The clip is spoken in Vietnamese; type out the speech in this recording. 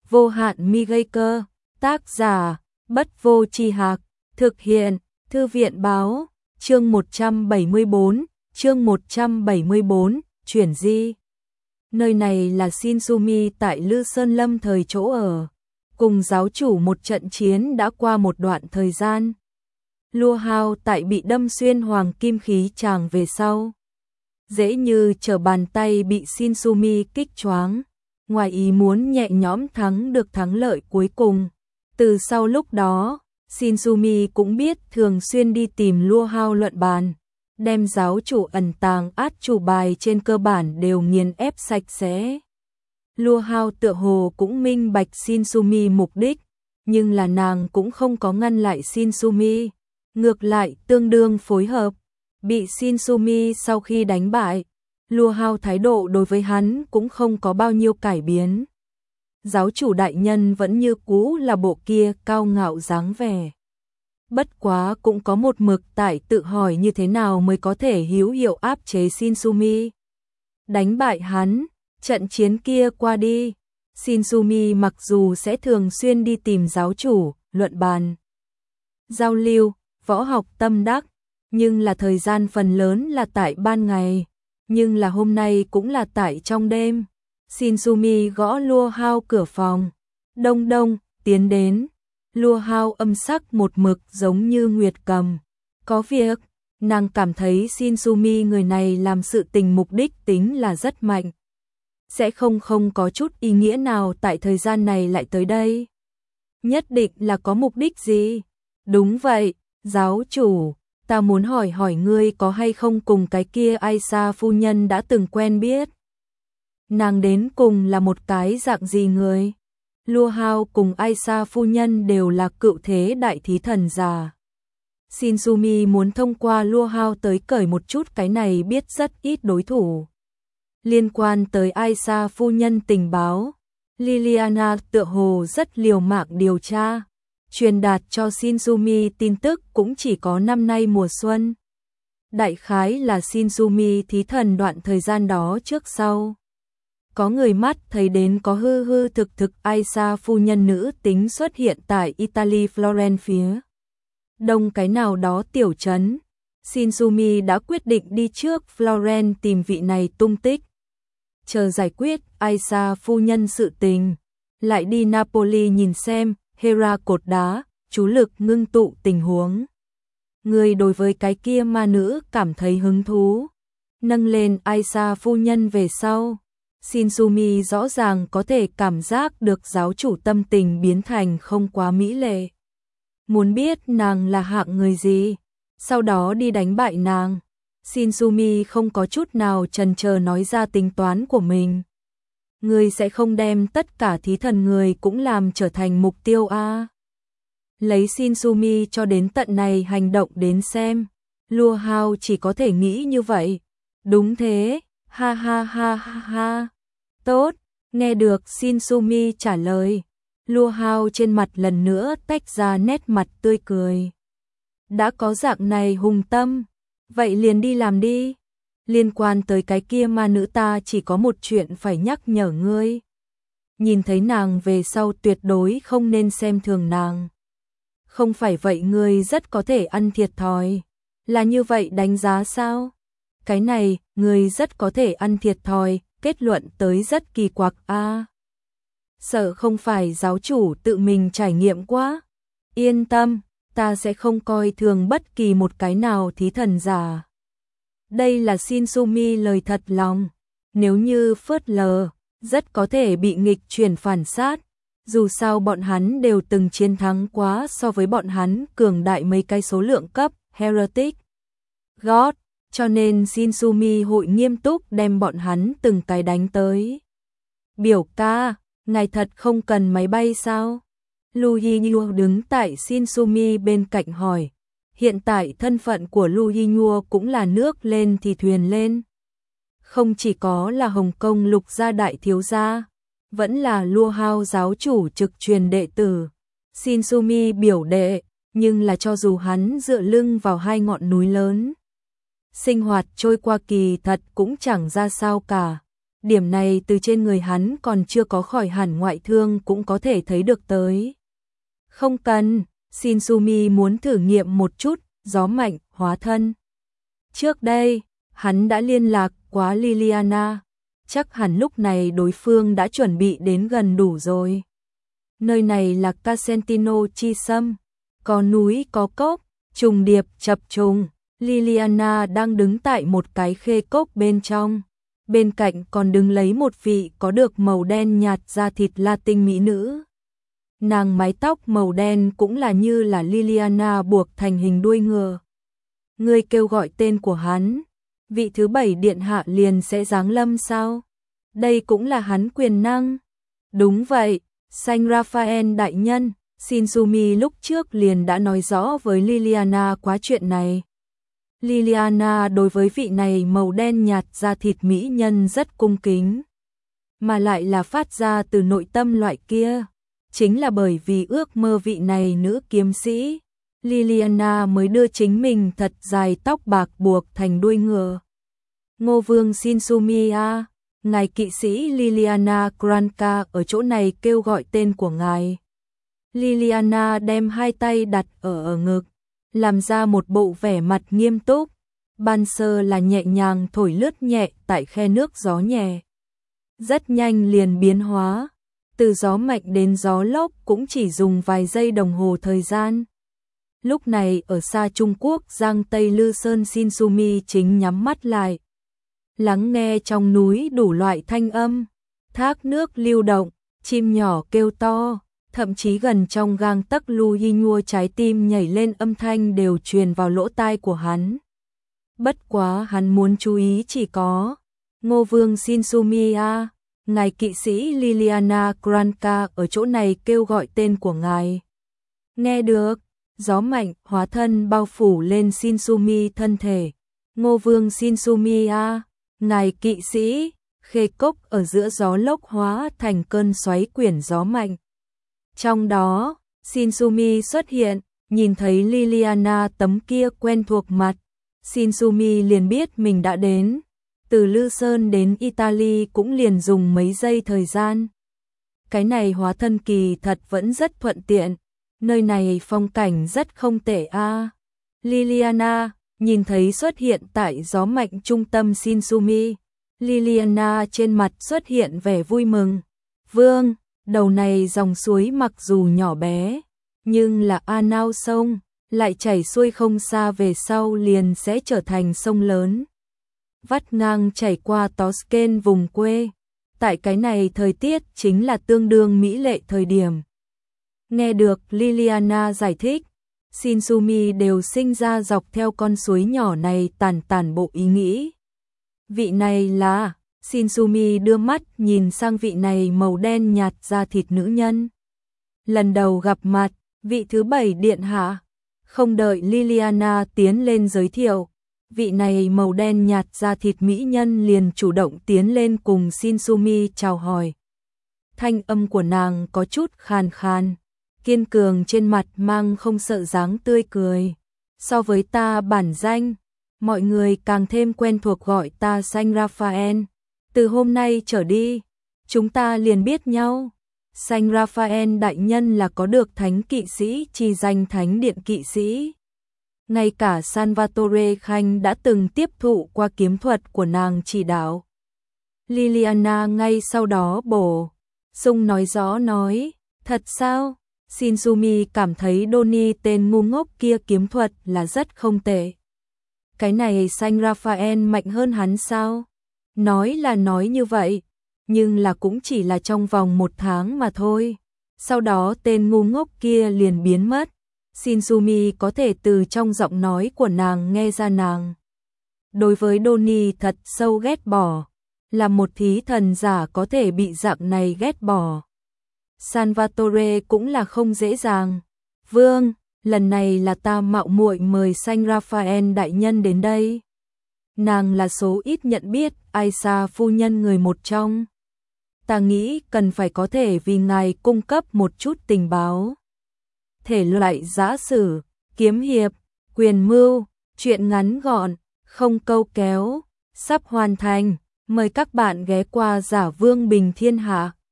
vô hạn mi gây cơ, tác giả, Bất Vô Tri Hạc, thực hiện, Thư viện báo, chương 174, chuyển di. Nơi này là Shinsumi tại Lư Sơn Lâm thời chỗ ở, cùng giáo chủ một trận chiến đã qua một đoạn thời gian. Lua Hao tại bị đâm xuyên hoàng kim khí tràng về sau, dễ như trở bàn tay bị Shinsumi kích choáng, ngoài ý muốn nhẹ nhõm thắng được thắng lợi cuối cùng. Từ sau lúc đó, Shinsumi cũng biết thường xuyên đi tìm Lua Hao luận bàn, đem giáo chủ ẩn tàng át chủ bài trên cơ bản đều nghiền ép sạch sẽ. Lua Hao tựa hồ cũng minh bạch Shinsumi mục đích, nhưng là nàng cũng không có ngăn lại Shinsumi, ngược lại tương đương phối hợp. Bị Shinsumi sau khi đánh bại, Lua Hao thái độ đối với hắn cũng không có bao nhiêu cải biến. Giáo chủ đại nhân vẫn như cũ là bộ kia cao ngạo dáng vẻ. Bất quá cũng có một mực tại tự hỏi như thế nào mới có thể hữu hiệu áp chế Shinsumi. Đánh bại hắn, trận chiến kia qua đi, Shinsumi mặc dù sẽ thường xuyên đi tìm giáo chủ, luận bàn, giao lưu, võ học tâm đắc, nhưng là thời gian phần lớn là tại ban ngày, nhưng là hôm nay cũng là tại trong đêm. Shinsumi gõ Lua Hao cửa phòng. Đông đông, tiến đến. Lua Hao âm sắc một mực giống như nguyệt cầm. Có việc, nàng cảm thấy Shinsumi người này làm sự tình mục đích tính là rất mạnh. Sẽ không có chút ý nghĩa nào tại thời gian này lại tới đây. Nhất định là có mục đích gì? Đúng vậy, giáo chủ, ta muốn hỏi ngươi có hay không cùng cái kia Aisa phu nhân đã từng quen biết. Nàng đến cùng là một cái dạng gì người? Lua Hao cùng Aisa phu nhân đều là cựu thế đại thí thần già. Shinsumi muốn thông qua Lua Hao tới cởi một chút cái này biết rất ít đối thủ. Liên quan tới Aisa phu nhân tình báo, Liliana tựa hồ rất liều mạng điều tra, truyền đạt cho Shinsumi tin tức cũng chỉ có năm nay mùa xuân. Đại khái là Shinsumi thí thần đoạn thời gian đó trước sau. Có người mắt thấy đến có hư thực Aisa phu nhân nữ tính xuất hiện tại Italy Florence phía đông cái nào đó tiểu trấn. Shinsumi đã quyết định đi trước Florence tìm vị này tung tích. Chờ giải quyết Aisa phu nhân sự tình, lại đi Napoli nhìn xem Hera cột đá, chú lực ngưng tụ tình huống. Người đối với cái kia ma nữ cảm thấy hứng thú. Nâng lên Aisa phu nhân về sau, Shinsumi rõ ràng có thể cảm giác được giáo chủ tâm tình biến thành không quá mỹ lệ. Muốn biết nàng là hạng người gì, sau đó đi đánh bại nàng. Shinsumi không có chút nào chần chờ nói ra tính toán của mình. Người sẽ không đem tất cả thí thần người cũng làm trở thành mục tiêu a? Lấy Shinsumi cho đến tận này hành động đến xem, Lua Hao chỉ có thể nghĩ như vậy. Đúng thế, ha ha ha ha ha. Tốt, nghe được Shinsumi trả lời, Lua Hao trên mặt lần nữa tách ra nét mặt tươi cười. Đã có dạng này hùng tâm, vậy liền đi làm đi. Liên quan tới cái kia ma nữ ta chỉ có một chuyện phải nhắc nhở ngươi. Nhìn thấy nàng về sau tuyệt đối không nên xem thường nàng. Không phải vậy ngươi rất có thể ăn thiệt thòi. Là như vậy đánh giá sao? Cái này, ngươi rất có thể ăn thiệt thòi, kết luận tới rất kỳ quặc a. Sợ không phải giáo chủ tự mình trải nghiệm quá. Yên tâm, ta sẽ không coi thường bất kỳ một cái nào thí thần giả. Đây là Shinsumi lời thật lòng. Nếu như phớt lờ, rất có thể bị nghịch chuyển phản sát. Dù sao bọn hắn đều từng chiến thắng quá so với bọn hắn cường đại mấy cái số lượng cấp, Heretic, God, cho nên Shinsumi hội nghiêm túc đem bọn hắn từng cái đánh tới. Biểu ca, ngài thật không cần máy bay sao? Lu Yinhuo đứng tại Shinsumi bên cạnh hỏi. Hiện tại thân phận của Lu Yinhuo cũng là nước lên thì thuyền lên. Không chỉ có là Hồng Kông lục gia đại thiếu gia, vẫn là Lua Hao giáo chủ trực truyền đệ tử. Shinsumi biểu đệ, nhưng là cho dù hắn dựa lưng vào hai ngọn núi lớn, sinh hoạt trôi qua kỳ thật cũng chẳng ra sao cả. Điểm này từ trên người hắn còn chưa có khỏi hẳn ngoại thương cũng có thể thấy được tới. Không cần, Shinsumi muốn thử nghiệm một chút, gió mạnh, hóa thân. Trước đây, hắn đã liên lạc quá Liliana, chắc hẳn lúc này đối phương đã chuẩn bị đến gần đủ rồi. Nơi này là Casentino Chi Sâm, có núi có cốc, trùng điệp chập trùng. Liliana đang đứng tại một cái khê cốc bên trong. Bên cạnh còn đứng lấy một vị có được màu đen nhạt da thịt Latin mỹ nữ. Nàng mái tóc màu đen cũng là như là Liliana buộc thành hình đuôi ngựa. Ngươi kêu gọi tên của hắn, vị thứ 7 điện hạ liền sẽ giáng lâm sao? Đây cũng là hắn quyền năng. Đúng vậy, Saint Raphael đại nhân, Shinsumi lúc trước liền đã nói rõ với Liliana quá chuyện này. Liliana đối với vị này màu đen nhạt da thịt mỹ nhân rất cung kính, mà lại là phát ra từ nội tâm loại kia. Chính là bởi vì ước mơ vị này nữ kiếm sĩ, Liliana mới đưa chính mình thật dài tóc bạc buộc thành đuôi ngựa. Ngô Vương Shinsumi a, ngài kỵ sĩ Liliana Granca ở chỗ này kêu gọi tên của ngài. Liliana đem hai tay đặt ở ngực, làm ra một bộ vẻ mặt nghiêm túc. Ban sơ là nhẹ nhàng thổi lướt nhẹ tại khe nước gió nhẹ. Rất nhanh liền biến hóa, từ gió mạnh đến gió lốc cũng chỉ dùng vài giây đồng hồ thời gian. Lúc này ở xa Trung Quốc Giang Tây Lư Sơn Shinsumi chính nhắm mắt lại, lắng nghe trong núi đủ loại thanh âm, thác nước lưu động, chim nhỏ kêu to, thậm chí gần trong gang tấc Lu Yinhua trái tim nhảy lên âm thanh đều truyền vào lỗ tai của hắn. Bất quá hắn muốn chú ý chỉ có Ngô Vương Shinsumi a, ngài kỵ sĩ Liliana Granca ở chỗ này kêu gọi tên của ngài. Nghe được, gió mạnh hóa thân bao phủ lên Shinsumi thân thể. Ngô Vương Shinsumi a, ngài kỵ sĩ, khê cốc ở giữa gió lốc hóa thành cơn xoáy quyển gió mạnh. Trong đó, Shinsumi xuất hiện, nhìn thấy Liliana tấm kia quen thuộc mặt. Shinsumi liền biết mình đã đến. Từ Lư Sơn đến Italy cũng liền dùng mấy giây thời gian. Cái này hóa thân kỳ thật vẫn rất thuận tiện. Nơi này phong cảnh rất không tệ a. Liliana nhìn thấy xuất hiện tại gió mạnh trung tâm Shinsumi. Liliana trên mặt xuất hiện vẻ vui mừng. Vương, đầu này dòng suối mặc dù nhỏ bé, nhưng là Anao sông, lại chảy xuôi không xa về sau liền sẽ trở thành sông lớn. Vắt ngang chảy qua Toscan vùng quê. Tại cái này thời tiết chính là tương đương mỹ lệ thời điểm. Nghe được Liliana giải thích, Shinsumi đều sinh ra dọc theo con suối nhỏ này tản bộ ý nghĩ. Vị này là, Shinsumi đưa mắt nhìn sang vị này màu đen nhạt da thịt nữ nhân. Lần đầu gặp mặt, vị thứ 7 điện hạ. Không đợi Liliana tiến lên giới thiệu, vị này màu đen nhạt da thịt mỹ nhân liền chủ động tiến lên cùng Shinsumi chào hỏi. Thanh âm của nàng có chút khàn khàn, kiên cường trên mặt mang không sợ dáng tươi cười. So với ta bản danh, mọi người càng thêm quen thuộc gọi ta Saint Raphael. Từ hôm nay trở đi, chúng ta liền biết nhau. Saint Raphael đại nhân là có được thánh kỵ sĩ chi danh thánh điện kỵ sĩ. Ngay cả Salvatore Khanh đã từng tiếp thụ qua kiếm thuật của nàng chỉ đạo. Liliana ngay sau đó bổ sung nói rõ nói, thật sao? Shinsumi cảm thấy Donnie tên ngu ngốc kia kiếm thuật là rất không tệ. Cái này Saint Raphael mạnh hơn hắn sao? Nói là nói như vậy, nhưng là cũng chỉ là trong vòng 1 tháng mà thôi. Sau đó tên ngu ngốc kia liền biến mất. Shinsumi có thể từ trong giọng nói của nàng nghe ra nàng đối với Donnie thật sâu ghét bỏ, là một thí thần giả có thể bị dạng này ghét bỏ. Salvatore cũng là không dễ dàng. Vương, lần này là ta mạo muội mời Saint Raphael đại nhân đến đây. Nàng là số ít nhận biết Aisha phu nhân người một trong. Ta nghĩ cần phải có thể vì ngài cung cấp một chút tình báo. Thể loại giã sử, kiếm hiệp, quyền mưu, truyện ngắn gọn, không câu kéo, sắp hoàn thành. Mời các bạn ghé qua Giả Vương Bình Thiên Hạ.